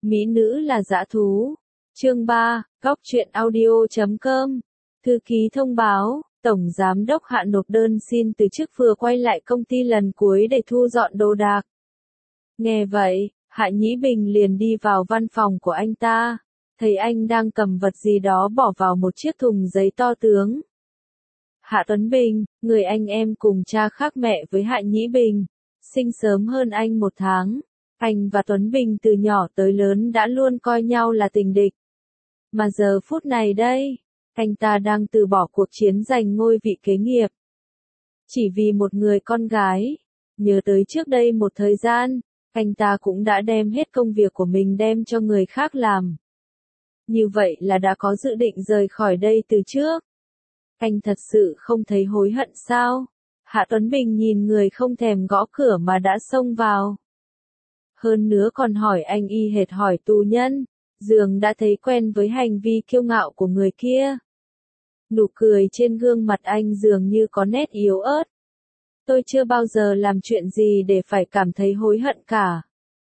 Mỹ nữ là dã thú. Chương 3, Góc truyện audio.com. Thư ký thông báo, Tổng Giám đốc Hạ nộp đơn xin từ chức vừa quay lại công ty lần cuối để thu dọn đồ đạc. Nghe vậy, Hạ Nhĩ Bình liền đi vào văn phòng của anh ta, thấy anh đang cầm vật gì đó bỏ vào một chiếc thùng giấy to tướng. Hạ Tuấn Bình, người anh em cùng cha khác mẹ với Hạ Nhĩ Bình, sinh sớm hơn anh 1 tháng. Anh và Tuấn Bình từ nhỏ tới lớn đã luôn coi nhau là tình địch. Mà giờ phút này đây, anh ta đang từ bỏ cuộc chiến giành ngôi vị kế nghiệp. Chỉ vì một người con gái. Nhớ tới trước đây một thời gian, anh ta cũng đã đem hết công việc của mình đem cho người khác làm. Như vậy là đã có dự định rời khỏi đây từ trước. Anh thật sự không thấy hối hận sao? Hạ Tuấn Bình nhìn người không thèm gõ cửa mà đã xông vào. Hơn nữa còn hỏi anh y hệt hỏi tù nhân, dường đã thấy quen với hành vi kiêu ngạo của người kia. Nụ cười trên gương mặt anh dường như có nét yếu ớt. Tôi chưa bao giờ làm chuyện gì để phải cảm thấy hối hận cả.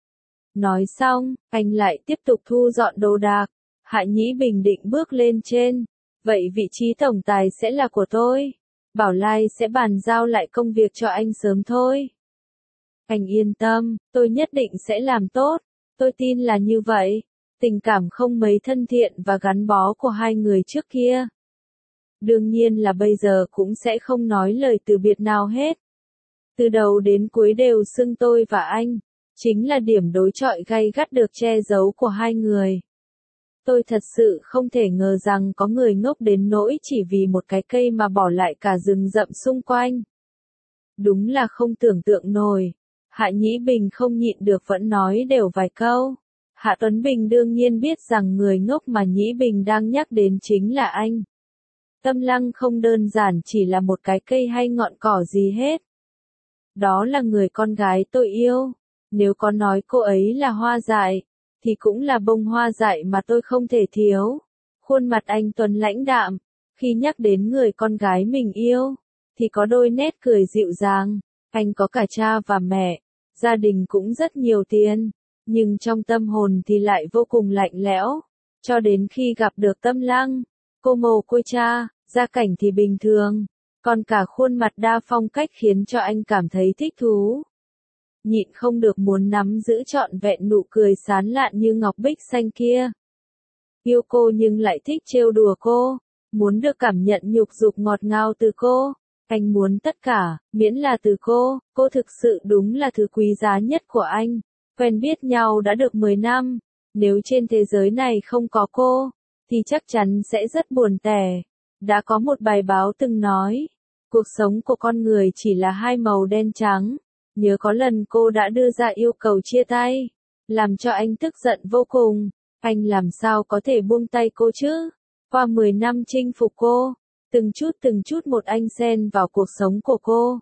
Nói xong, anh lại tiếp tục thu dọn đồ đạc. Hạ Nhĩ Bình định bước lên trên. Vậy vị trí tổng tài sẽ là của tôi. Bảo Lai sẽ bàn giao lại công việc cho anh sớm thôi. Anh yên tâm, tôi nhất định sẽ làm tốt. Tôi tin là như vậy. Tình cảm không mấy thân thiện và gắn bó của hai người trước kia. Đương nhiên là bây giờ cũng sẽ không nói lời từ biệt nào hết. Từ đầu đến cuối đều xưng tôi và anh. Chính là điểm đối chọi gay gắt được che giấu của hai người. Tôi thật sự không thể ngờ rằng có người ngốc đến nỗi chỉ vì một cái cây mà bỏ lại cả rừng rậm xung quanh. Đúng là không tưởng tượng nổi. Hạ Nhĩ Bình không nhịn được vẫn nói đều vài câu. Hạ Tuấn Bình đương nhiên biết rằng người ngốc mà Nhĩ Bình đang nhắc đến chính là anh. Tâm Lăng không đơn giản chỉ là một cái cây hay ngọn cỏ gì hết. Đó là người con gái tôi yêu. Nếu có nói cô ấy là hoa dại, thì cũng là bông hoa dại mà tôi không thể thiếu. Khuôn mặt anh Tuấn lãnh đạm, khi nhắc đến người con gái mình yêu, thì có đôi nét cười dịu dàng. Anh có cả cha và mẹ, gia đình cũng rất nhiều tiền, nhưng trong tâm hồn thì lại vô cùng lạnh lẽo. Cho đến khi gặp được Tâm Lăng, cô mồ côi cha, gia cảnh thì bình thường, còn cả khuôn mặt đa phong cách khiến cho anh cảm thấy thích thú. Nhịn không được muốn nắm giữ trọn vẹn nụ cười sán lạn như ngọc bích xanh kia. Yêu cô nhưng lại thích trêu đùa cô, muốn được cảm nhận nhục dục ngọt ngào từ cô. Anh muốn tất cả, miễn là từ cô thực sự đúng là thứ quý giá nhất của anh. Quen biết nhau đã được 10 năm, nếu trên thế giới này không có cô, thì chắc chắn sẽ rất buồn tẻ. Đã có một bài báo từng nói, cuộc sống của con người chỉ là hai màu đen trắng. Nhớ có lần cô đã đưa ra yêu cầu chia tay, làm cho anh tức giận vô cùng. Anh làm sao có thể buông tay cô chứ? Qua 10 năm chinh phục cô, từng chút một anh xen vào cuộc sống của cô.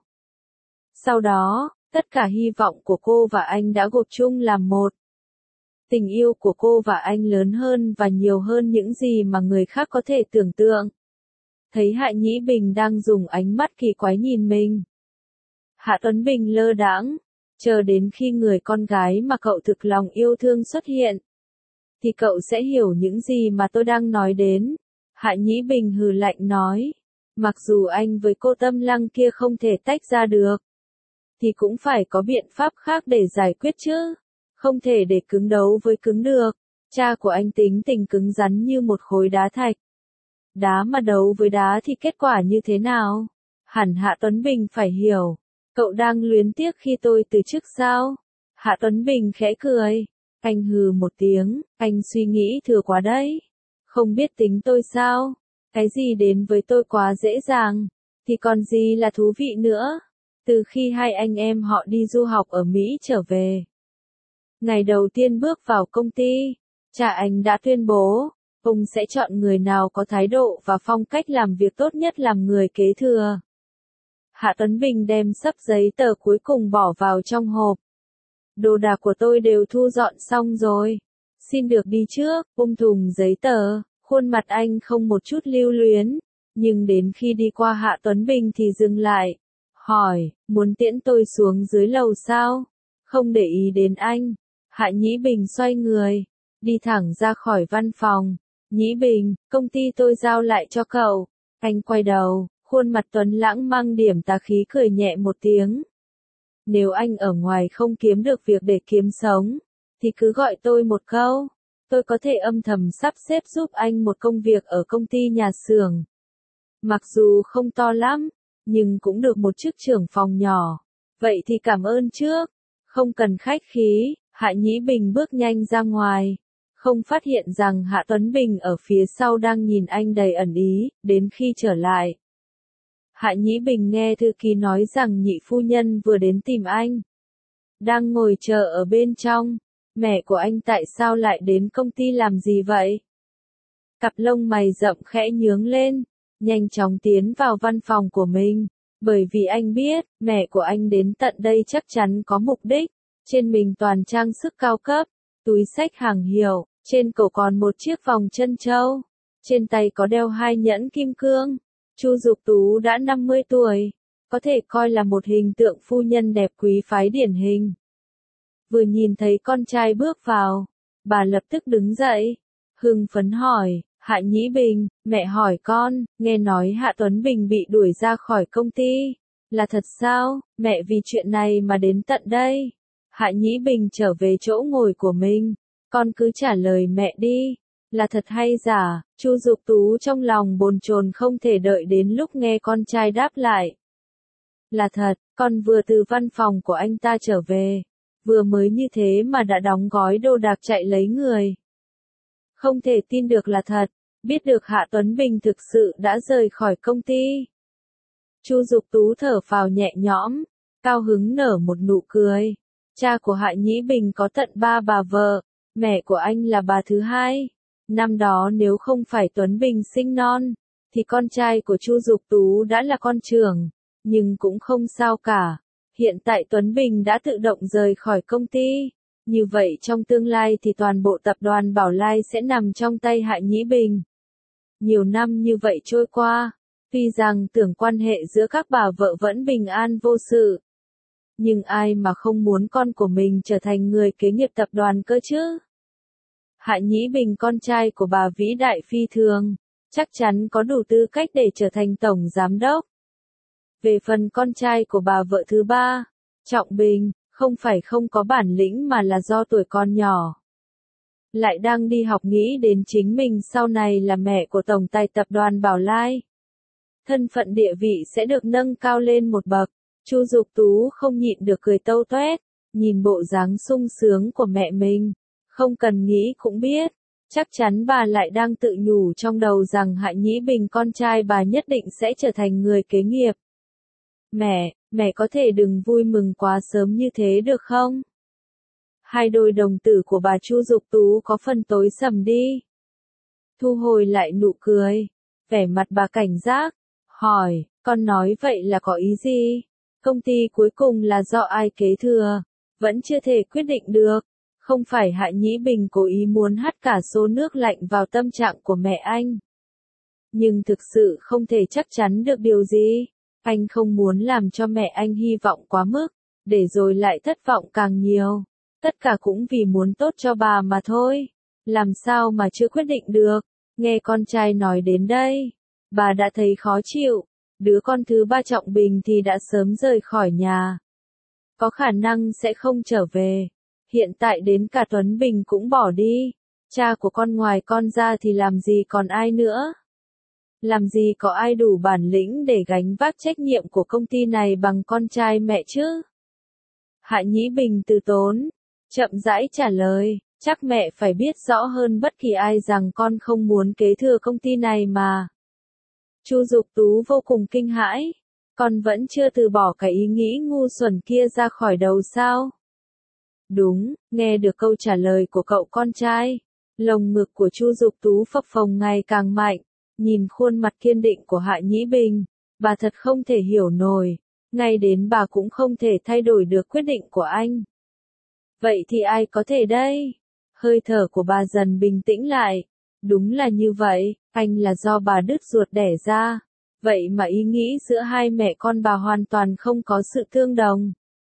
Sau đó, tất cả hy vọng của cô và anh đã gộp chung làm một. Tình yêu của cô và anh lớn hơn và nhiều hơn những gì mà người khác có thể tưởng tượng. Thấy Hạ Nhĩ Bình đang dùng ánh mắt kỳ quái nhìn mình. Hạ Tuấn Bình lơ đãng, chờ đến khi người con gái mà cậu thực lòng yêu thương xuất hiện, thì cậu sẽ hiểu những gì mà tôi đang nói đến. Hạ Nhĩ Bình hừ lạnh nói, mặc dù anh với cô Tâm Lăng kia không thể tách ra được, thì cũng phải có biện pháp khác để giải quyết chứ, không thể để cứng đấu với cứng được. Cha của anh tính tình cứng rắn như một khối đá thạch. Đá mà đấu với đá thì kết quả như thế nào? Hẳn Hạ Tuấn Bình phải hiểu. Cậu đang luyến tiếc khi tôi từ chức sao? Hạ Tuấn Bình khẽ cười. Anh hừ một tiếng, anh suy nghĩ thừa quá đấy. Không biết tính tôi sao? Cái gì đến với tôi quá dễ dàng, thì còn gì là thú vị nữa. Từ khi hai anh em họ đi du học ở Mỹ trở về, ngày đầu tiên bước vào công ty, cha anh đã tuyên bố, ông sẽ chọn người nào có thái độ và phong cách làm việc tốt nhất làm người kế thừa. Hạ Tuấn Bình đem sấp giấy tờ cuối cùng bỏ vào trong hộp. Đồ đạc của tôi đều thu dọn xong rồi. Xin được đi trước, ôm thùng giấy tờ, khuôn mặt anh không một chút lưu luyến. Nhưng đến khi đi qua Hạ Tuấn Bình thì dừng lại. Hỏi, muốn tiễn tôi xuống dưới lầu sao? Không để ý đến anh. Hạ Nhĩ Bình xoay người, đi thẳng ra khỏi văn phòng. Nhĩ Bình, công ty tôi giao lại cho cậu. Anh quay đầu, khuôn mặt tuấn lãng mang điểm tà khí cười nhẹ một tiếng. Nếu anh ở ngoài không kiếm được việc để kiếm sống, thì cứ gọi tôi một câu. Tôi có thể âm thầm sắp xếp giúp anh một công việc ở công ty nhà xưởng. Mặc dù không to lắm, nhưng cũng được một chức trưởng phòng nhỏ. Vậy thì cảm ơn trước. Không cần khách khí, Hạ Nhĩ Bình bước nhanh ra ngoài. Không phát hiện rằng Hạ Tuấn Bình ở phía sau đang nhìn anh đầy ẩn ý, đến khi trở lại. Hạ Nhĩ Bình nghe thư ký nói rằng nhị phu nhân vừa đến tìm anh. Đang ngồi chờ ở bên trong. Mẹ của anh tại sao lại đến công ty làm gì vậy? Cặp lông mày rậm khẽ nhướng lên, nhanh chóng tiến vào văn phòng của mình. Bởi vì anh biết, mẹ của anh đến tận đây chắc chắn có mục đích. Trên mình toàn trang sức cao cấp, túi xách hàng hiệu, trên cổ còn một chiếc vòng chân châu. Trên tay có đeo 2 nhẫn kim cương. Chu Dục Tú đã 50 tuổi, có thể coi là một hình tượng phu nhân đẹp quý phái điển hình. Vừa nhìn thấy con trai bước vào, bà lập tức đứng dậy, hưng phấn hỏi, Hạ Nhĩ Bình, mẹ hỏi con, nghe nói Hạ Tuấn Bình bị đuổi ra khỏi công ty, là thật sao, mẹ vì chuyện này mà đến tận đây. Hạ Nhĩ Bình trở về chỗ ngồi của mình, con cứ trả lời mẹ đi, là thật hay giả. Chu Dục Tú trong lòng bồn chồn không thể đợi đến lúc nghe con trai đáp lại. Là thật, con vừa từ văn phòng của anh ta trở về. Vừa mới như thế mà đã đóng gói đồ đạc chạy lấy người. Không thể tin được là thật, biết được Hạ Tuấn Bình thực sự đã rời khỏi công ty. Chu Dục Tú thở phào nhẹ nhõm, cao hứng nở một nụ cười. Cha của Hạ Nhĩ Bình có tận 3 bà vợ, mẹ của anh là bà thứ hai. Năm đó nếu không phải Tuấn Bình sinh non, thì con trai của Chu Dục Tú đã là con trưởng, nhưng cũng không sao cả. Hiện tại Tuấn Bình đã tự động rời khỏi công ty, như vậy trong tương lai thì toàn bộ tập đoàn Bảo Lai sẽ nằm trong tay Hạ Nhĩ Bình. Nhiều năm như vậy trôi qua, tuy rằng tưởng quan hệ giữa các bà vợ vẫn bình an vô sự, nhưng ai mà không muốn con của mình trở thành người kế nghiệp tập đoàn cơ chứ? Hạ Nhĩ Bình con trai của bà vĩ đại phi thường, chắc chắn có đủ tư cách để trở thành tổng giám đốc. Về phần con trai của bà vợ thứ ba, Trọng Bình, không phải không có bản lĩnh mà là do tuổi còn nhỏ. Lại đang đi học nghĩ đến chính mình sau này là mẹ của tổng tài tập đoàn Bảo Lai. Thân phận địa vị sẽ được nâng cao lên một bậc. Chu Dục Tú không nhịn được cười tâu toét, nhìn bộ dáng sung sướng của mẹ mình. Không cần nghĩ cũng biết, chắc chắn bà lại đang tự nhủ trong đầu rằng Hạ Nhĩ Bình con trai bà nhất định sẽ trở thành người kế nghiệp. Mẹ có thể đừng vui mừng quá sớm như thế được không? Hai đôi đồng tử của bà Chu Dục Tú có phần tối sầm đi. Thu hồi lại nụ cười, vẻ mặt bà cảnh giác, hỏi, con nói vậy là có ý gì? Công ty cuối cùng là do ai kế thừa? Vẫn chưa thể quyết định được. Không phải Hạ Nhĩ Bình cố ý muốn hắt cả số nước lạnh vào tâm trạng của mẹ anh. Nhưng thực sự không thể chắc chắn được điều gì. Anh không muốn làm cho mẹ anh hy vọng quá mức, để rồi lại thất vọng càng nhiều. Tất cả cũng vì muốn tốt cho bà mà thôi. Làm sao mà chưa quyết định được. Nghe con trai nói đến đây, bà đã thấy khó chịu. Đứa con thứ ba Trọng Bình thì đã sớm rời khỏi nhà. Có khả năng sẽ không trở về. Hiện tại đến cả Tuấn Bình cũng bỏ đi. Cha của con ngoài con ra thì làm gì còn ai nữa. Làm gì có ai đủ bản lĩnh để gánh vác trách nhiệm của công ty này bằng con trai mẹ chứ? Hạ Nhĩ Bình từ tốn, chậm rãi trả lời, chắc mẹ phải biết rõ hơn bất kỳ ai rằng con không muốn kế thừa công ty này mà. Chu Dục Tú vô cùng kinh hãi, con vẫn chưa từ bỏ cái ý nghĩ ngu xuẩn kia ra khỏi đầu sao? Đúng, nghe được câu trả lời của cậu con trai, lồng ngực của Chu Dục Tú phập phồng ngày càng mạnh, nhìn khuôn mặt kiên định của Hạ Nhĩ Bình, bà thật không thể hiểu nổi, ngay đến bà cũng không thể thay đổi được quyết định của anh. Vậy thì ai có thể đây? Hơi thở của bà dần bình tĩnh lại, đúng là như vậy, anh là do bà đứt ruột đẻ ra, vậy mà ý nghĩ giữa hai mẹ con bà hoàn toàn không có sự tương đồng.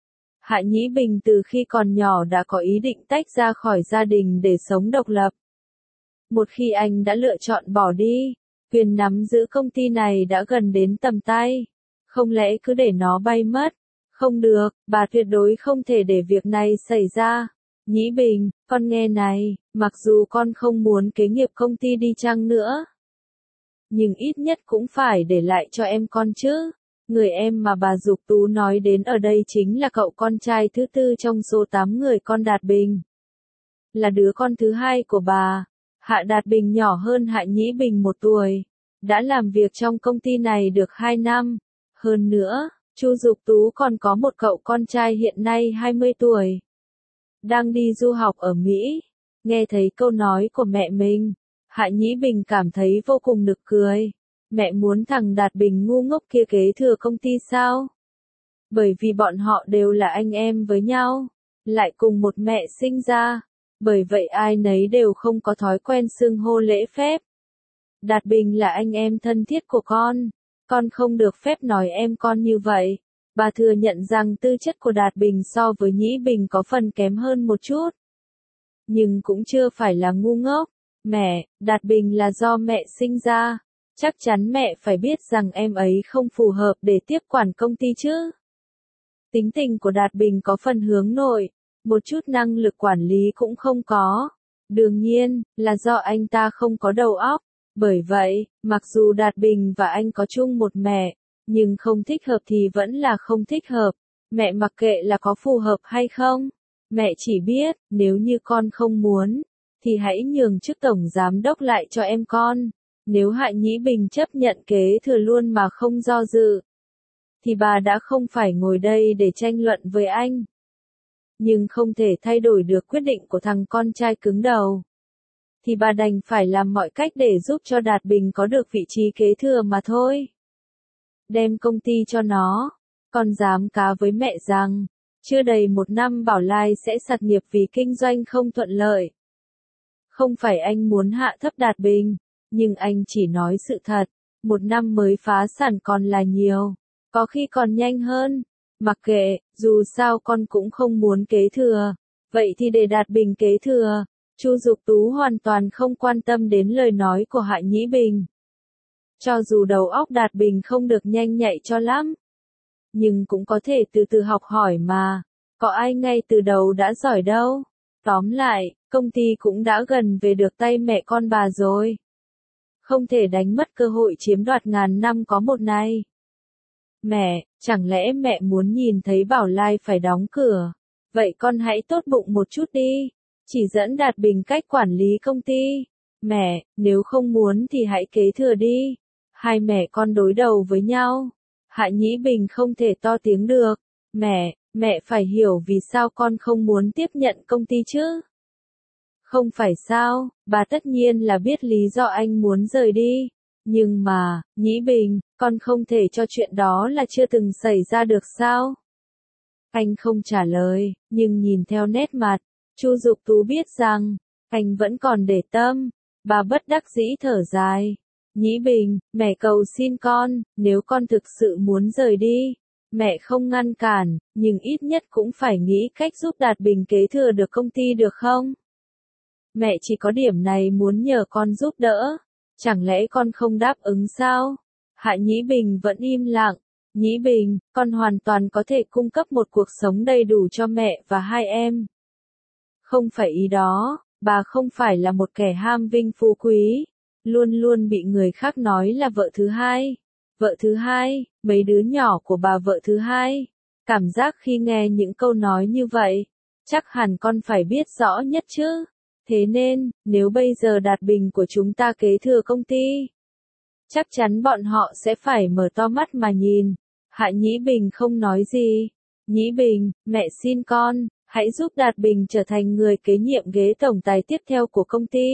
Hạ Nhĩ Bình từ khi còn nhỏ đã có ý định tách ra khỏi gia đình để sống độc lập. Một khi anh đã lựa chọn bỏ đi, quyền nắm giữ công ty này đã gần đến tầm tay. Không lẽ cứ để nó bay mất? Không được, bà tuyệt đối không thể để việc này xảy ra. Nhĩ Bình, con nghe này, mặc dù con không muốn kế nghiệp công ty đi chăng nữa, nhưng ít nhất cũng phải để lại cho em con chứ. Người em mà bà Dục Tú nói đến ở đây chính là cậu con trai thứ tư trong số 8 người con Đạt Bình. Là đứa con thứ hai của bà. Hạ Đạt Bình nhỏ hơn Hạ Nhĩ Bình 1 tuổi. Đã làm việc trong công ty này được 2 năm. Hơn nữa, Chu Dục Tú còn có một cậu con trai hiện nay 20 tuổi. Đang đi du học ở Mỹ. Nghe thấy câu nói của mẹ mình, Hạ Nhĩ Bình cảm thấy vô cùng nực cười. Mẹ muốn thằng Đạt Bình ngu ngốc kia kế thừa công ty sao? Bởi vì bọn họ đều là anh em với nhau, lại cùng một mẹ sinh ra. Bởi vậy ai nấy đều không có thói quen xưng hô lễ phép. Đạt Bình là anh em thân thiết của con không được phép nói em con như vậy. Bà thừa nhận rằng tư chất của Đạt Bình so với Nhĩ Bình có phần kém hơn một chút. Nhưng cũng chưa phải là ngu ngốc. Mẹ, Đạt Bình là do mẹ sinh ra. Chắc chắn mẹ phải biết rằng em ấy không phù hợp để tiếp quản công ty chứ. Tính tình của Đạt Bình có phần hướng nội, một chút năng lực quản lý cũng không có. Đương nhiên, là do anh ta không có đầu óc. Bởi vậy, mặc dù Đạt Bình và anh có chung một mẹ, nhưng không thích hợp thì vẫn là không thích hợp. Mẹ mặc kệ là có phù hợp hay không. Mẹ chỉ biết, nếu như con không muốn, thì hãy nhường chức tổng giám đốc lại cho em con. Nếu Hạ Nhĩ Bình chấp nhận kế thừa luôn mà không do dự, thì bà đã không phải ngồi đây để tranh luận với anh. Nhưng không thể thay đổi được quyết định của thằng con trai cứng đầu, thì bà đành phải làm mọi cách để giúp cho Đạt Bình có được vị trí kế thừa mà thôi. Đem công ty cho nó, con dám cá với mẹ rằng, chưa đầy 1 năm Bảo Lai sẽ sạt nghiệp vì kinh doanh không thuận lợi. Không phải anh muốn hạ thấp Đạt Bình, nhưng anh chỉ nói sự thật, 1 năm mới phá sản còn là nhiều, có khi còn nhanh hơn. Mặc kệ, dù sao con cũng không muốn kế thừa, vậy thì để Đạt Bình kế thừa. Chu Dục Tú hoàn toàn không quan tâm đến lời nói của Hạ Nhĩ Bình. Cho dù đầu óc Đạt Bình không được nhanh nhạy cho lắm, nhưng cũng có thể từ từ học hỏi mà, có ai ngay từ đầu đã giỏi đâu. Tóm lại, công ty cũng đã gần về được tay mẹ con bà rồi. Không thể đánh mất cơ hội chiếm đoạt ngàn năm có một này. Mẹ, chẳng lẽ mẹ muốn nhìn thấy Bảo Lai phải đóng cửa? Vậy con hãy tốt bụng một chút đi. Chỉ dẫn Đạt Bình cách quản lý công ty. Mẹ, nếu không muốn thì hãy kế thừa đi. Hai mẹ con đối đầu với nhau. Hạ Nhĩ Bình không thể to tiếng được. Mẹ phải hiểu vì sao con không muốn tiếp nhận công ty chứ. Không phải sao, bà tất nhiên là biết lý do anh muốn rời đi. Nhưng mà, Nhĩ Bình, con không thể cho chuyện đó là chưa từng xảy ra được sao? Anh không trả lời, nhưng nhìn theo nét mặt, Chu Dục Tú biết rằng, anh vẫn còn để tâm. Bà bất đắc dĩ thở dài. Nhĩ Bình, mẹ cầu xin con, nếu con thực sự muốn rời đi, mẹ không ngăn cản, nhưng ít nhất cũng phải nghĩ cách giúp Đạt Bình kế thừa được công ty được không? Mẹ chỉ có điểm này muốn nhờ con giúp đỡ. Chẳng lẽ con không đáp ứng sao? Hạ Nhĩ Bình vẫn im lặng. Nhĩ Bình, con hoàn toàn có thể cung cấp một cuộc sống đầy đủ cho mẹ và hai em. Không phải ý đó, bà không phải là một kẻ ham vinh phú quý, luôn luôn bị người khác nói là vợ thứ hai. Vợ thứ hai, mấy đứa nhỏ của bà vợ thứ hai. Cảm giác khi nghe những câu nói như vậy, chắc hẳn con phải biết rõ nhất chứ. Thế nên, nếu bây giờ Đạt Bình của chúng ta kế thừa công ty, chắc chắn bọn họ sẽ phải mở to mắt mà nhìn. Hạ Nhĩ Bình không nói gì. Nhĩ Bình, mẹ xin con, hãy giúp Đạt Bình trở thành người kế nhiệm ghế tổng tài tiếp theo của công ty.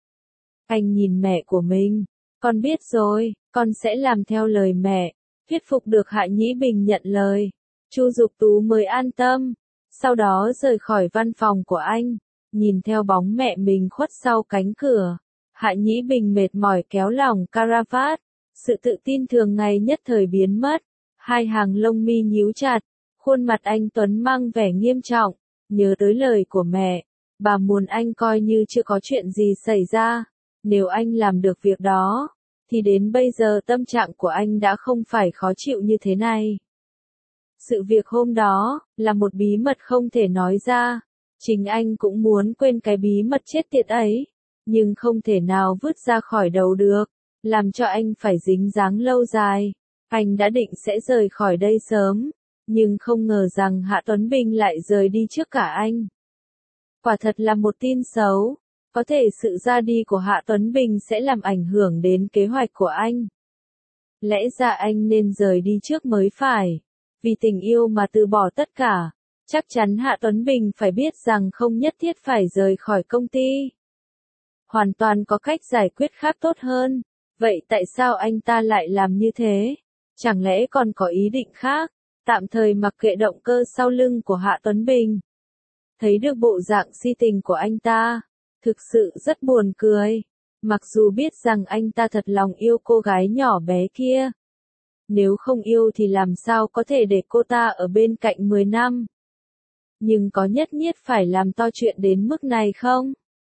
Anh nhìn mẹ của mình. Con biết rồi, con sẽ làm theo lời mẹ. Thuyết phục được Hạ Nhĩ Bình nhận lời. Chu Dục Tú mới an tâm. Sau đó rời khỏi văn phòng của anh. Nhìn theo bóng mẹ mình khuất sau cánh cửa. Hạ Nhĩ Bình mệt mỏi kéo lỏng caravat. Sự tự tin thường ngày nhất thời biến mất. Hai hàng lông mi nhíu chặt. Khuôn mặt anh Tuấn mang vẻ nghiêm trọng, nhớ tới lời của mẹ, bà muốn anh coi như chưa có chuyện gì xảy ra. Nếu anh làm được việc đó, thì đến bây giờ tâm trạng của anh đã không phải khó chịu như thế này. Sự việc hôm đó, là một bí mật không thể nói ra. Chính anh cũng muốn quên cái bí mật chết tiệt ấy, nhưng không thể nào vứt ra khỏi đầu được, làm cho anh phải dính dáng lâu dài. Anh đã định sẽ rời khỏi đây sớm, nhưng không ngờ rằng Hạ Tuấn Bình lại rời đi trước cả anh. Quả thật là một tin xấu, có thể sự ra đi của Hạ Tuấn Bình sẽ làm ảnh hưởng đến kế hoạch của anh. Lẽ ra anh nên rời đi trước mới phải, vì tình yêu mà từ bỏ tất cả. Chắc chắn Hạ Tuấn Bình phải biết rằng không nhất thiết phải rời khỏi công ty. Hoàn toàn có cách giải quyết khác tốt hơn. Vậy tại sao anh ta lại làm như thế? Chẳng lẽ còn có ý định khác? Tạm thời mặc kệ động cơ sau lưng của Hạ Tuấn Bình. Thấy được bộ dạng si tình của anh ta, thực sự rất buồn cười. Mặc dù biết rằng anh ta thật lòng yêu cô gái nhỏ bé kia. Nếu không yêu thì làm sao có thể để cô ta ở bên cạnh 10 năm? Nhưng có nhất thiết phải làm to chuyện đến mức này không?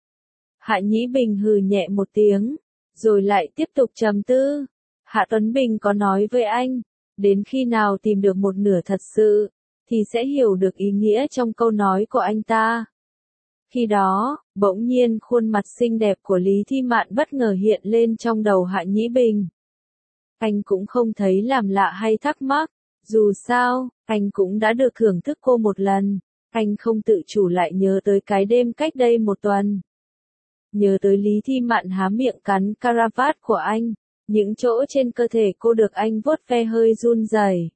Hạ Nhĩ Bình hừ nhẹ một tiếng, rồi lại tiếp tục trầm tư. Hạ Tuấn Bình có nói với anh, đến khi nào tìm được một nửa thật sự, thì sẽ hiểu được ý nghĩa trong câu nói của anh ta. Khi đó, bỗng nhiên khuôn mặt xinh đẹp của Lý Thi Mạn bất ngờ hiện lên trong đầu Hạ Nhĩ Bình. Anh cũng không thấy làm lạ hay thắc mắc, dù sao, anh cũng đã được thưởng thức cô một lần. Anh không tự chủ lại nhớ tới cái đêm cách đây một tuần. Nhớ tới Lý Thi Mạn há miệng cắn caravat của anh, những chỗ trên cơ thể cô được anh vuốt ve hơi run rẩy.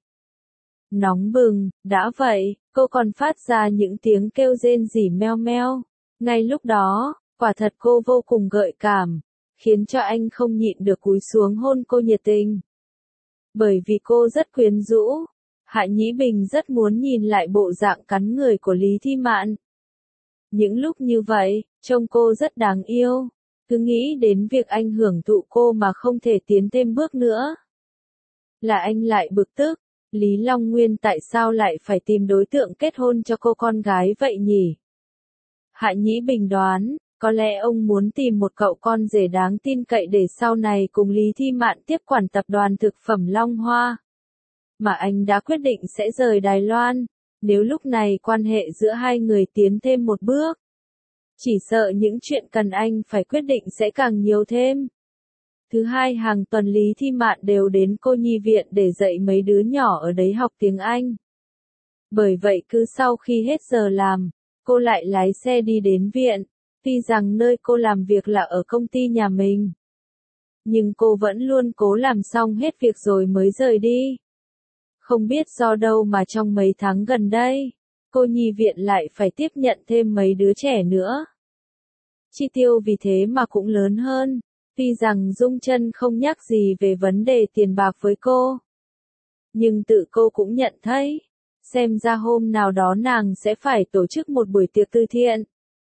Nóng bừng, đã vậy, cô còn phát ra những tiếng kêu rên rỉ meo meo. Ngay lúc đó, quả thật cô vô cùng gợi cảm, khiến cho anh không nhịn được cúi xuống hôn cô nhiệt tình. Bởi vì cô rất quyến rũ, Hạ Nhĩ Bình rất muốn nhìn lại bộ dạng cắn người của Lý Thi Mạn. Những lúc như vậy, trông cô rất đáng yêu, cứ nghĩ đến việc anh hưởng thụ cô mà không thể tiến thêm bước nữa. Là anh lại bực tức, Lý Long Nguyên tại sao lại phải tìm đối tượng kết hôn cho cô con gái vậy nhỉ? Hạ Nhĩ Bình đoán, có lẽ ông muốn tìm một cậu con rể đáng tin cậy để sau này cùng Lý Thi Mạn tiếp quản tập đoàn thực phẩm Long Hoa. Mà anh đã quyết định sẽ rời Đài Loan, nếu lúc này quan hệ giữa hai người tiến thêm một bước. Chỉ sợ những chuyện cần anh phải quyết định sẽ càng nhiều thêm. Thứ hai hàng tuần Lý Thi Mạn đều đến cô nhi viện để dạy mấy đứa nhỏ ở đấy học tiếng Anh. Bởi vậy cứ sau khi hết giờ làm, cô lại lái xe đi đến viện, tuy rằng nơi cô làm việc là ở công ty nhà mình. Nhưng cô vẫn luôn cố làm xong hết việc rồi mới rời đi. Không biết do đâu mà trong mấy tháng gần đây, cô nhi viện lại phải tiếp nhận thêm mấy đứa trẻ nữa. Chi tiêu vì thế mà cũng lớn hơn, tuy rằng Dung Chân không nhắc gì về vấn đề tiền bạc với cô. Nhưng tự cô cũng nhận thấy, xem ra hôm nào đó nàng sẽ phải tổ chức một buổi tiệc từ thiện.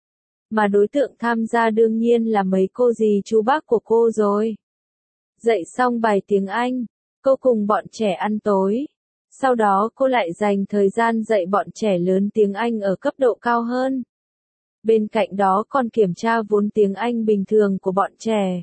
Mà đối tượng tham gia đương nhiên là mấy cô dì chú bác của cô rồi. Dạy xong bài tiếng Anh, cô cùng bọn trẻ ăn tối. Sau đó cô lại dành thời gian dạy bọn trẻ lớn tiếng Anh ở cấp độ cao hơn. Bên cạnh đó còn kiểm tra vốn tiếng Anh bình thường của bọn trẻ.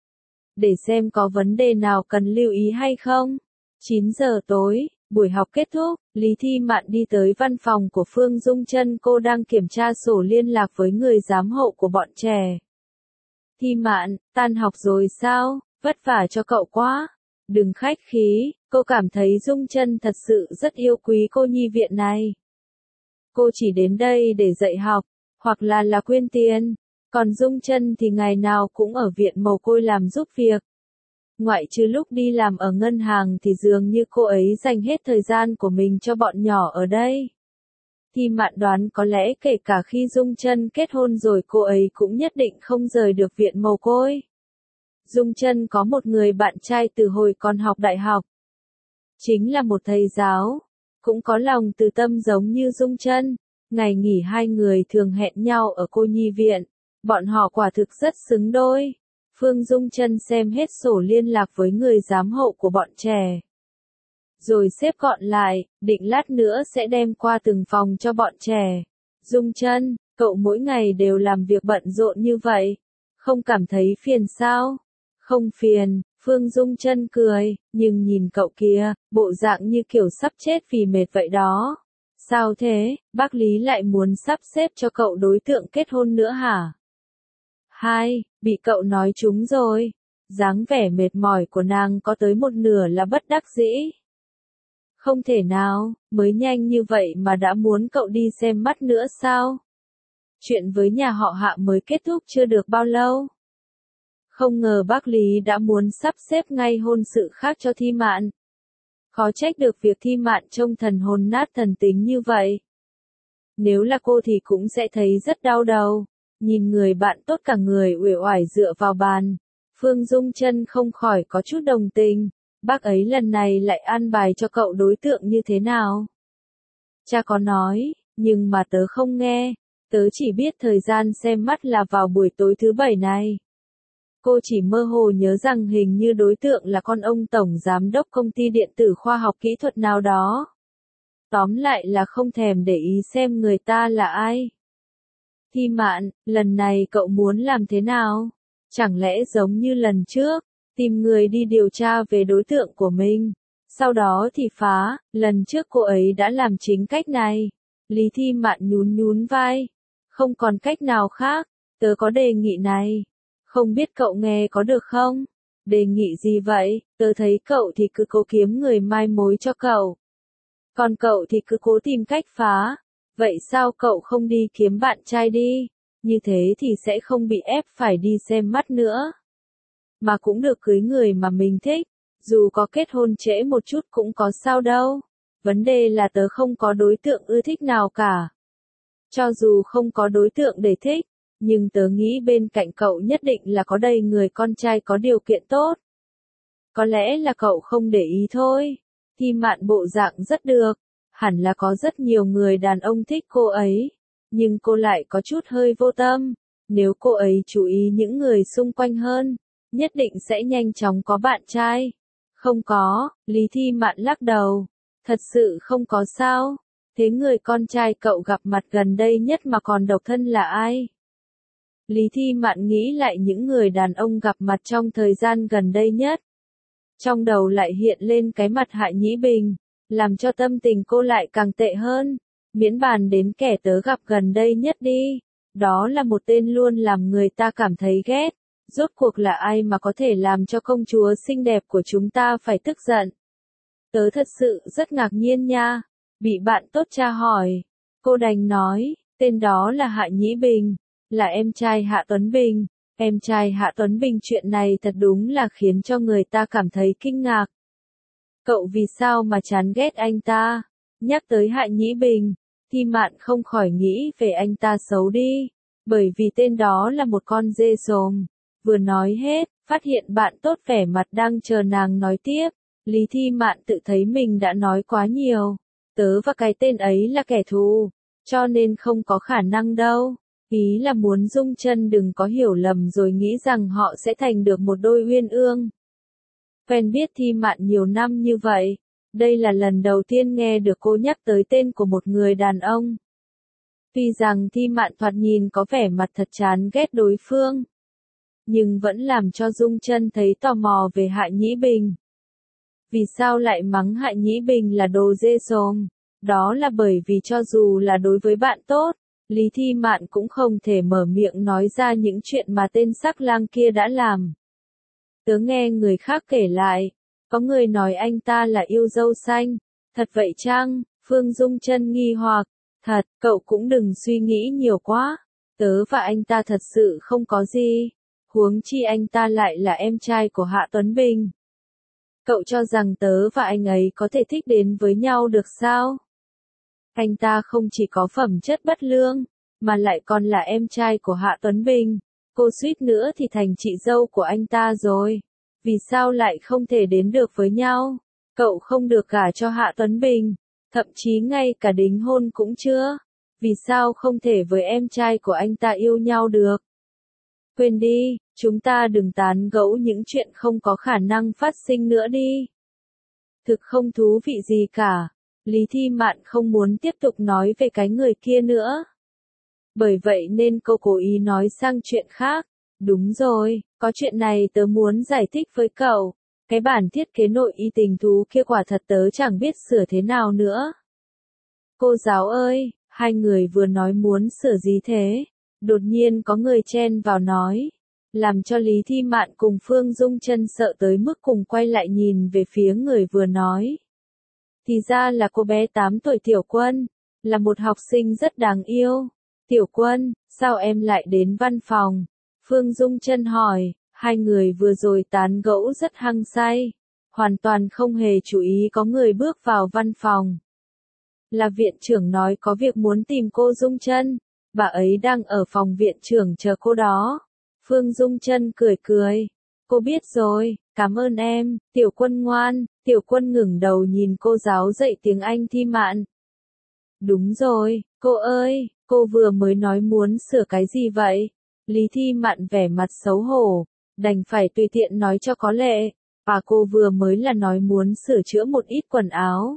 Để xem có vấn đề nào cần lưu ý hay không. 9 giờ tối, buổi học kết thúc, Lý Thi Mạn đi tới văn phòng của Phương Dung Chân, cô đang kiểm tra sổ liên lạc với người giám hộ của bọn trẻ. Thi Mạn, tan học rồi sao? Vất vả cho cậu quá. Đừng khách khí, cô cảm thấy Dung Chân thật sự rất yêu quý cô nhi viện này. Cô chỉ đến đây để dạy học, hoặc là quyên tiền, còn Dung Chân thì ngày nào cũng ở viện mồ côi làm giúp việc. Ngoại trừ lúc đi làm ở ngân hàng thì dường như cô ấy dành hết thời gian của mình cho bọn nhỏ ở đây. Thi Mạn đoán có lẽ kể cả khi Dung Chân kết hôn rồi cô ấy cũng nhất định không rời được viện mồ côi. Dung Chân có một người bạn trai từ hồi còn học đại học. Chính là một thầy giáo, cũng có lòng từ tâm giống như Dung Chân. Ngày nghỉ hai người thường hẹn nhau ở cô nhi viện, bọn họ quả thực rất xứng đôi. Phương Dung Chân xem hết sổ liên lạc với người giám hộ của bọn trẻ. rồi xếp gọn lại, định lát nữa sẽ đem qua từng phòng cho bọn trẻ. Dung Chân, cậu mỗi ngày đều làm việc bận rộn như vậy, không cảm thấy phiền sao? Không phiền, Phương Dung Chân cười, nhưng nhìn cậu kia, bộ dạng như kiểu sắp chết vì mệt vậy đó. Sao thế, bác Lý lại muốn sắp xếp cho cậu đối tượng kết hôn nữa hả? Hai, bị cậu nói trúng rồi. Dáng vẻ mệt mỏi của nàng có tới một nửa là bất đắc dĩ. Không thể nào, mới nhanh như vậy mà đã muốn cậu đi xem mắt nữa sao? Chuyện với nhà họ Hạ mới kết thúc chưa được bao lâu. Không ngờ bác Lý đã muốn sắp xếp ngay hôn sự khác cho Thi Mạn. Khó trách được việc Thi Mạn trông thần hồn nát thần tính như vậy. Nếu là cô thì cũng sẽ thấy rất đau đầu. Nhìn người bạn tốt cả người uể oải dựa vào bàn. Phương Dung Chân không khỏi có chút đồng tình. Bác ấy lần này lại an bài cho cậu đối tượng như thế nào? Cha có nói, nhưng mà tớ không nghe. Tớ chỉ biết thời gian xem mắt là vào buổi tối thứ bảy này. Cô chỉ mơ hồ nhớ rằng hình như đối tượng là con ông tổng giám đốc công ty điện tử khoa học kỹ thuật nào đó. Tóm lại là không thèm để ý xem người ta là ai. Thi Mạn, lần này cậu muốn làm thế nào? Chẳng lẽ giống như lần trước, tìm người đi điều tra về đối tượng của mình, sau đó thì phá, lần trước cô ấy đã làm chính cách này. Lý Thi Mạn nhún nhún vai. Không còn cách nào khác, tớ có đề nghị này. Không biết cậu nghe có được không? Đề nghị gì vậy? Tớ thấy cậu thì cứ cố kiếm người mai mối cho cậu. Còn cậu thì cứ cố tìm cách phá. Vậy sao cậu không đi kiếm bạn trai đi? Như thế thì sẽ không bị ép phải đi xem mắt nữa. Mà cũng được cưới người mà mình thích. Dù có kết hôn trễ một chút cũng có sao đâu. Vấn đề là tớ không có đối tượng ưa thích nào cả. Cho dù không có đối tượng để thích, nhưng tớ nghĩ bên cạnh cậu nhất định là có đầy người con trai có điều kiện tốt. Có lẽ là cậu không để ý thôi. Thi Mạn bộ dạng rất được. Hẳn là có rất nhiều người đàn ông thích cô ấy. Nhưng cô lại có chút hơi vô tâm. Nếu cô ấy chú ý những người xung quanh hơn, nhất định sẽ nhanh chóng có bạn trai. Không có, Lý Thi Mạn lắc đầu. Thật sự không có sao. Thế người con trai cậu gặp mặt gần đây nhất mà còn độc thân là ai? Lý Thi Mạn nghĩ lại những người đàn ông gặp mặt trong thời gian gần đây nhất. Trong đầu lại hiện lên cái mặt Hạ Nhĩ Bình, làm cho tâm tình cô lại càng tệ hơn. Miễn bàn đến kẻ tớ gặp gần đây nhất đi. Đó là một tên luôn làm người ta cảm thấy ghét. Rốt cuộc là ai mà có thể làm cho công chúa xinh đẹp của chúng ta phải tức giận? Tớ thật sự rất ngạc nhiên nha. Bị bạn tốt tra hỏi. Cô đành nói, tên đó là Hạ Nhĩ Bình, là em trai Hạ Tuấn Bình. Em trai Hạ Tuấn Bình, chuyện này thật đúng là khiến cho người ta cảm thấy kinh ngạc. Cậu vì sao mà chán ghét anh ta? Nhắc tới Hạ Nhĩ Bình, Thi Mạn không khỏi nghĩ về anh ta xấu đi. Bởi vì tên đó là một con dê sồm. Vừa nói hết, phát hiện bạn tốt vẻ mặt đang chờ nàng nói tiếp. Lý Thi Mạn tự thấy mình đã nói quá nhiều. Tớ và cái tên ấy là kẻ thù, cho nên không có khả năng đâu. Ý là muốn Dung Chân đừng có hiểu lầm rồi nghĩ rằng họ sẽ thành được một đôi uyên ương. Quen biết Thi Mạn nhiều năm như vậy, đây là lần đầu tiên nghe được cô nhắc tới tên của một người đàn ông. Tuy rằng Thi Mạn thoạt nhìn có vẻ mặt thật chán ghét đối phương, nhưng vẫn làm cho Dung Chân thấy tò mò về Hạ Nhĩ Bình. Vì sao lại mắng Hạ Nhĩ Bình là đồ dê sồm? Đó là bởi vì cho dù là đối với bạn tốt, Lý Thi Mạn cũng không thể mở miệng nói ra những chuyện mà tên sắc lang kia đã làm. Tớ nghe người khác kể lại, có người nói anh ta là yêu dâu xanh. Thật vậy chăng? Phương Dung Chân nghi hoặc. Thật, cậu cũng đừng suy nghĩ nhiều quá. Tớ và anh ta thật sự không có gì. Huống chi anh ta lại là em trai của Hạ Tuấn Bình. Cậu cho rằng tớ và anh ấy có thể thích đến với nhau được sao? Anh ta không chỉ có phẩm chất bất lương, mà lại còn là em trai của Hạ Tuấn Bình. Cô suýt nữa thì thành chị dâu của anh ta rồi. Vì sao lại không thể đến được với nhau? Cậu không được gả cho Hạ Tuấn Bình, thậm chí ngay cả đính hôn cũng chưa. Vì sao không thể với em trai của anh ta yêu nhau được? Quên đi, chúng ta đừng tán gẫu những chuyện không có khả năng phát sinh nữa đi. Thực không thú vị gì cả. Lý Thi Mạn không muốn tiếp tục nói về cái người kia nữa. Bởi vậy nên cô cố ý nói sang chuyện khác. Đúng rồi, có chuyện này tớ muốn giải thích với cậu. Cái bản thiết kế nội y tình thú kia quả thật tớ chẳng biết sửa thế nào nữa. Cô giáo ơi, hai người vừa nói muốn sửa gì thế? Đột nhiên có người chen vào nói. Làm cho Lý Thi Mạn cùng Phương Dung Chân sợ tới mức cùng quay lại nhìn về phía người vừa nói. Thì ra là cô bé 8 tuổi Tiểu Quân, là một học sinh rất đáng yêu. Tiểu Quân, sao em lại đến văn phòng? Phương Dung Chân hỏi, hai người vừa rồi tán gẫu rất hăng say, hoàn toàn không hề chú ý có người bước vào văn phòng. Là viện trưởng nói có việc muốn tìm cô Dung Chân, bà ấy đang ở phòng viện trưởng chờ cô đó. Phương Dung Chân cười cười, cô biết rồi, cảm ơn em, Tiểu Quân ngoan. Tiểu Quân ngẩng đầu nhìn cô giáo dạy tiếng Anh Thi Mạn. Đúng rồi, cô ơi, cô vừa mới nói muốn sửa cái gì vậy? Lý Thi Mạn vẻ mặt xấu hổ, đành phải tùy tiện nói cho có lệ, và cô vừa mới là nói muốn sửa chữa một ít quần áo.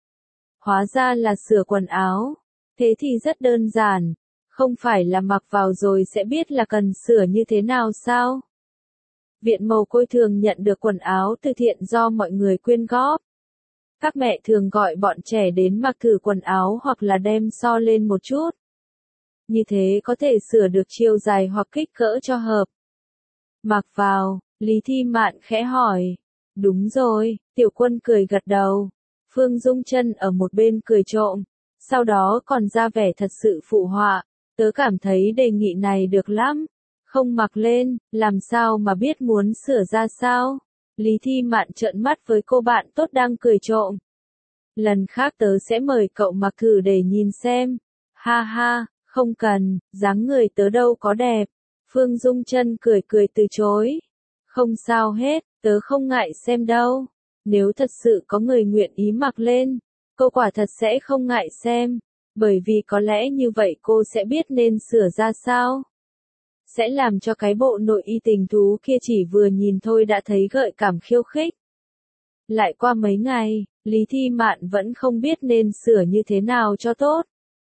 Hóa ra là sửa quần áo, thế thì rất đơn giản, không phải là mặc vào rồi sẽ biết là cần sửa như thế nào sao? Viện Mồ Côi thường nhận được quần áo từ thiện do mọi người quyên góp. Các mẹ thường gọi bọn trẻ đến mặc thử quần áo hoặc là đem so lên một chút. Như thế có thể sửa được chiều dài hoặc kích cỡ cho hợp. Mặc vào, Lý Thi Mạn khẽ hỏi. Đúng rồi, Tiểu Quân cười gật đầu. Phương Dung Chân ở một bên cười trộm, sau đó còn ra vẻ thật sự phụ họa. Tớ cảm thấy đề nghị này được lắm. Không mặc lên, làm sao mà biết muốn sửa ra sao? Lý Thi Mạn trợn mắt với cô bạn tốt đang cười trộm. Lần khác tớ sẽ mời cậu mặc thử để nhìn xem. Ha ha, không cần, dáng người tớ đâu có đẹp. Phương Dung Chân cười cười từ chối. Không sao hết, tớ không ngại xem đâu. Nếu thật sự có người nguyện ý mặc lên, cô quả thật sẽ không ngại xem. Bởi vì có lẽ như vậy cô sẽ biết nên sửa ra sao. Sẽ làm cho cái bộ nội y tình thú kia chỉ vừa nhìn thôi đã thấy gợi cảm khiêu khích. Lại qua mấy ngày, Lý Thi Mạn vẫn không biết nên sửa như thế nào cho tốt.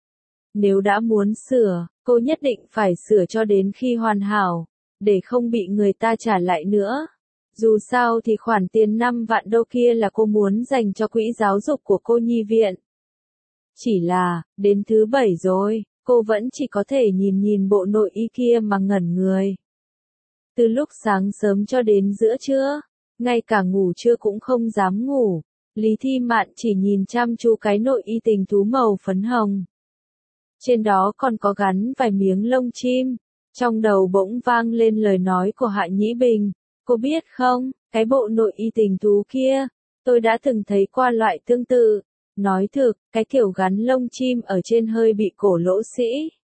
Nếu đã muốn sửa, cô nhất định phải sửa cho đến khi hoàn hảo, để không bị người ta trả lại nữa. Dù sao thì khoản tiền 5 vạn đô kia là cô muốn dành cho quỹ giáo dục của cô nhi viện. Chỉ là, đến thứ 7 rồi, cô vẫn chỉ có thể nhìn bộ nội y kia mà ngẩn người. Từ lúc sáng sớm cho đến giữa trưa, ngay cả ngủ trưa cũng không dám ngủ, Lý Thi Mạn chỉ nhìn chăm chú cái nội y tình thú màu phấn hồng. Trên đó còn có gắn vài miếng lông chim, trong đầu bỗng vang lên lời nói của Hạ Nhĩ Bình, cô biết không, cái bộ nội y tình thú kia, tôi đã từng thấy qua loại tương tự. Nói thực, cái kiểu gắn lông chim ở trên hơi bị cổ lỗ sĩ.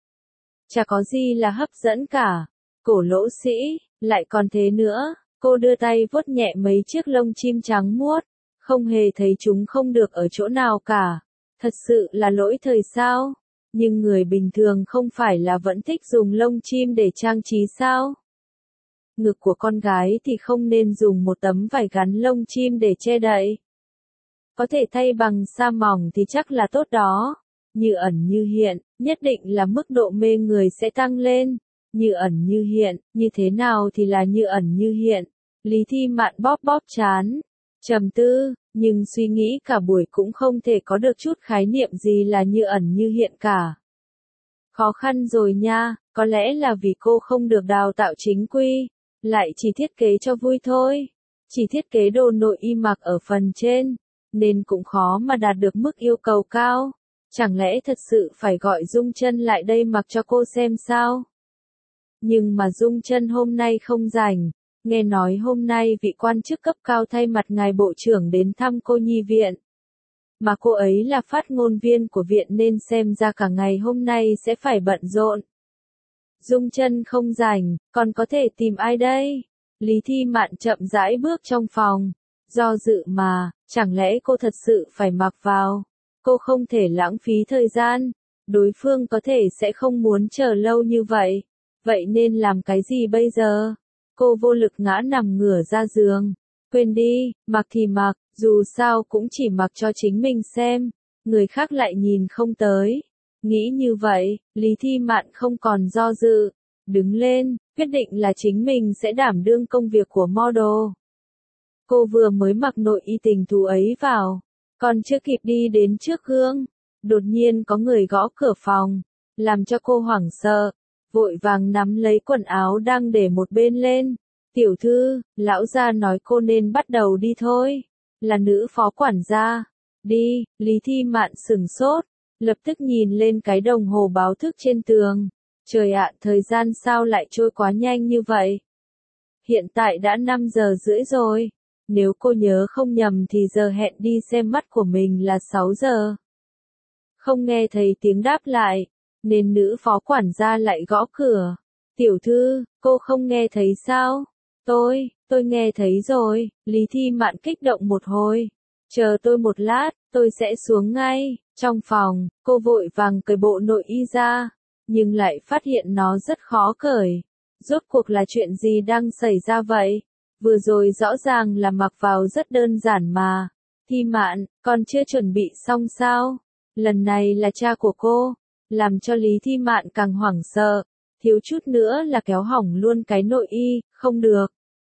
Chả có gì là hấp dẫn cả. Cổ lỗ sĩ, lại còn thế nữa, cô đưa tay vuốt nhẹ mấy chiếc lông chim trắng muốt, không hề thấy chúng không được ở chỗ nào cả. Thật sự là lỗi thời sao? Nhưng người bình thường không phải là vẫn thích dùng lông chim để trang trí sao? Ngực của con gái thì không nên dùng một tấm vải gắn lông chim để che đậy. Có thể thay bằng sa mỏng thì chắc là tốt đó. Như ẩn như hiện, nhất định là mức độ mê người sẽ tăng lên. Như ẩn như hiện, như thế nào thì là như ẩn như hiện. Lý Thi Mạn bóp bóp trán, trầm tư, nhưng suy nghĩ cả buổi cũng không thể có được chút khái niệm gì là như ẩn như hiện cả. Khó khăn rồi nha, có lẽ là vì cô không được đào tạo chính quy, lại chỉ thiết kế cho vui thôi. Chỉ thiết kế đồ nội y mặc ở phần trên, nên cũng khó mà đạt được mức yêu cầu cao. Chẳng lẽ thật sự phải gọi Dung Chân lại đây mặc cho cô xem sao? Nhưng mà Dung Chân hôm nay không rảnh, nghe nói hôm nay vị quan chức cấp cao thay mặt ngài bộ trưởng đến thăm cô nhi viện. Mà cô ấy là phát ngôn viên của viện nên xem ra cả ngày hôm nay sẽ phải bận rộn. Dung Chân không rảnh, còn có thể tìm ai đây? Lý Thi Mạn chậm rãi bước trong phòng. Do dự mà, chẳng lẽ cô thật sự phải mặc vào? Cô không thể lãng phí thời gian. Đối phương có thể sẽ không muốn chờ lâu như vậy. Vậy nên làm cái gì bây giờ? Cô vô lực ngã nằm ngửa ra giường. Quên đi, mặc thì mặc, dù sao cũng chỉ mặc cho chính mình xem, người khác lại nhìn không tới. Nghĩ như vậy, Lý Thi Mạn không còn do dự, đứng lên, quyết định là chính mình sẽ đảm đương công việc của model. Cô vừa mới mặc nội y tình thú ấy vào, còn chưa kịp đi đến trước gương, đột nhiên có người gõ cửa phòng, làm cho cô hoảng sợ, vội vàng nắm lấy quần áo đang để một bên lên. Tiểu thư, lão gia nói cô nên bắt đầu đi thôi. Là nữ phó quản gia. Đi, Lý Thi Mạn sửng sốt, lập tức nhìn lên cái đồng hồ báo thức trên tường. Trời ạ, thời gian sao lại trôi quá nhanh như vậy? Hiện tại đã 5 giờ rưỡi rồi. Nếu cô nhớ không nhầm thì giờ hẹn đi xem mắt của mình là 6 giờ. Không nghe thấy tiếng đáp lại, nên nữ phó quản gia lại gõ cửa. Tiểu thư, cô không nghe thấy sao? Tôi nghe thấy rồi, Lý Thi Mạn kích động một hồi. Chờ tôi một lát, tôi sẽ xuống ngay. Trong phòng, cô vội vàng cởi bộ nội y ra, nhưng lại phát hiện nó rất khó cởi. Rốt cuộc là chuyện gì đang xảy ra vậy? Vừa rồi rõ ràng là mặc vào rất đơn giản mà. Thi Mạn, con chưa chuẩn bị xong sao? Lần này là cha của cô, làm cho Lý Thi Mạn càng hoảng sợ, thiếu chút nữa là kéo hỏng luôn cái nội y, không được.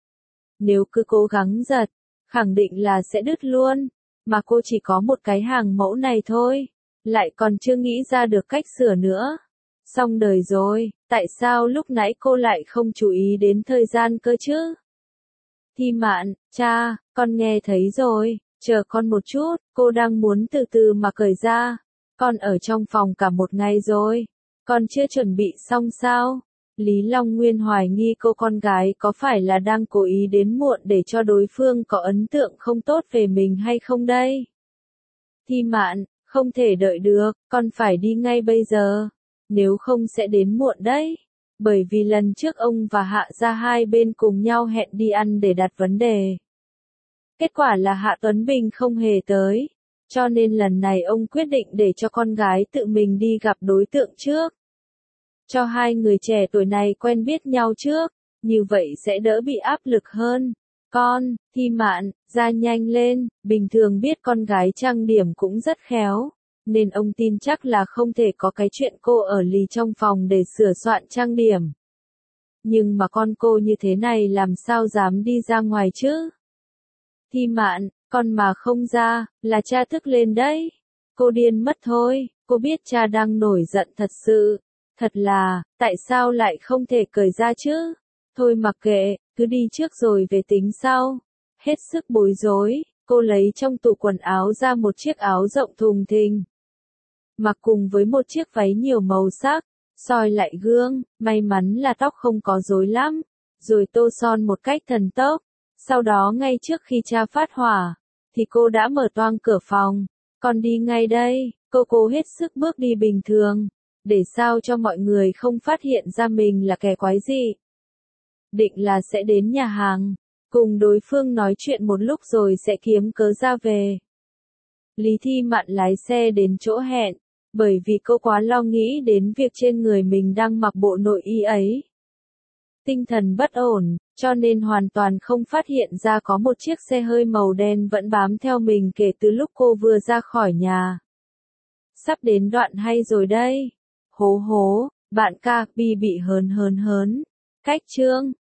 Nếu cứ cố gắng giật, khẳng định là sẽ đứt luôn, mà cô chỉ có một cái hàng mẫu này thôi, lại còn chưa nghĩ ra được cách sửa nữa. Xong đời rồi, tại sao lúc nãy cô lại không chú ý đến thời gian cơ chứ? Thi Mạn, cha, con nghe thấy rồi, chờ con một chút, cô đang muốn từ từ mà cởi ra. Con ở trong phòng cả một ngày rồi, con chưa chuẩn bị xong sao? Lý Long Nguyên hoài nghi cô con gái có phải là đang cố ý đến muộn để cho đối phương có ấn tượng không tốt về mình hay không đây? Thi Mạn, không thể đợi được, con phải đi ngay bây giờ, nếu không sẽ đến muộn đấy. Bởi vì lần trước ông và Hạ gia hai bên cùng nhau hẹn đi ăn để đặt vấn đề. Kết quả là Hạ Tuấn Bình không hề tới, cho nên lần này ông quyết định để cho con gái tự mình đi gặp đối tượng trước. Cho hai người trẻ tuổi này quen biết nhau trước, như vậy sẽ đỡ bị áp lực hơn. Con, Thi Mạn, ra nhanh lên, bình thường biết con gái trang điểm cũng rất khéo, nên ông tin chắc là không thể có cái chuyện cô ở lì trong phòng để sửa soạn trang điểm. Nhưng mà con cô như thế này làm sao dám đi ra ngoài chứ? Thi Mạn, con mà không ra, là cha tức lên đấy. Cô điên mất thôi, cô biết cha đang nổi giận thật sự. Thật là, tại sao lại không thể cởi ra chứ? Thôi mặc kệ, cứ đi trước rồi về tính sau. Hết sức bối rối, cô lấy trong tủ quần áo ra một chiếc áo rộng thùng thình. Mặc cùng với một chiếc váy nhiều màu sắc, soi lại gương, may mắn là tóc không có rối lắm, rồi tô son một cách thần tốc. Sau đó ngay trước khi cha phát hỏa, thì cô đã mở toang cửa phòng. Con đi ngay đây, cô cố hết sức bước đi bình thường, để sao cho mọi người không phát hiện ra mình là kẻ quái dị. Định là sẽ đến nhà hàng, cùng đối phương nói chuyện một lúc rồi sẽ kiếm cớ ra về. Lý Thi Mạn lái xe đến chỗ hẹn, bởi vì cô quá lo nghĩ đến việc trên người mình đang mặc bộ nội y ấy. Tinh thần bất ổn, cho nên hoàn toàn không phát hiện ra có một chiếc xe hơi màu đen vẫn bám theo mình kể từ lúc cô vừa ra khỏi nhà. Sắp đến đoạn hay rồi đây. Hố hố, bạn ca, bi bị hớn. Cách chương